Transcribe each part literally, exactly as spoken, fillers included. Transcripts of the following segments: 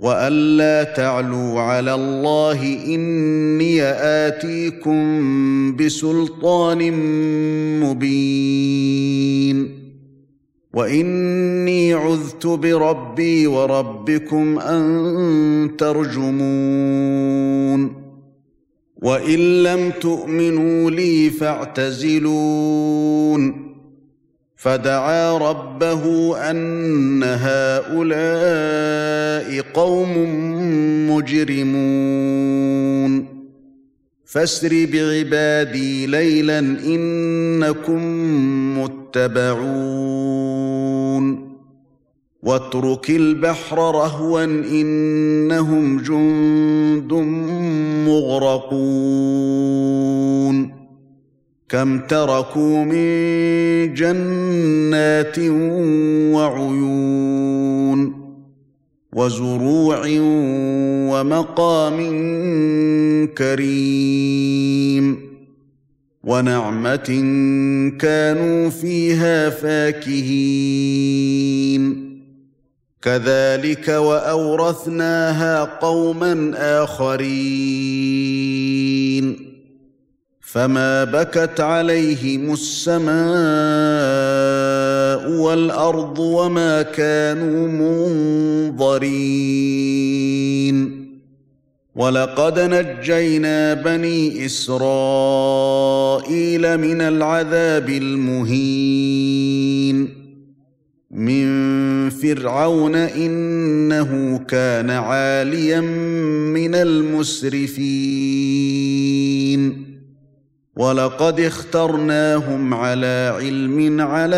وألا تعلوا على الله إني آتيكم بسلطان مبين وإني عذت بربي وربكم أن ترجمون وإن لم تؤمنوا لي فاعتزلون فدعا ربه أن هؤلاء قوم مجرمون فاسر بعبادي ليلا إنكم متبعون واترك البحر رهوا إنهم جند مغرقون كم تركوا من جنات وعيون وزروع ومقام كريم ونعمة كانوا فيها فاكهين كذلك وأورثناها قوما آخرين فما بكت عليهم السماء والأرض وما كانوا منظرين ولقد نجينا بني إسرائيل من العذاب المهين من فرعون إنه كان عاليا من المسرفين ولقد اخترناهم على علم على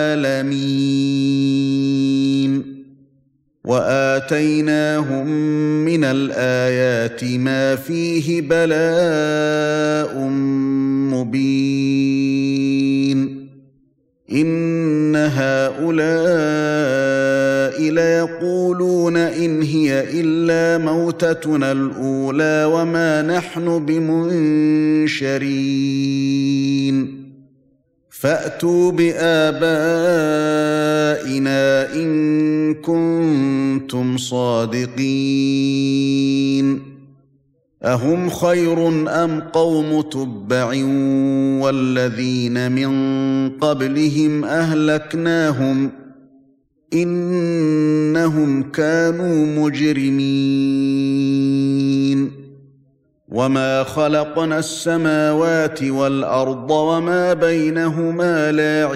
العالمين وآتيناهم من الآيات ما فيه بلاء مبين إن هؤلاء ليقولون إن هي إلا موتتنا الأولى وما نحن بمنشرين فأتوا بآبائنا إن كنتم صادقين أهم خير أم قوم تبع والذين من قبلهم أهلكناهم إنهم كانوا مجرمين وما خلقنا السماوات والأرض وما بينهما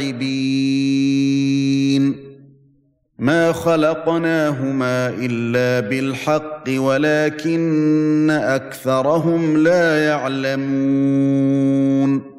لاعبين ما خلقناهما إلا بالحق ولكن أكثرهم لا يعلمون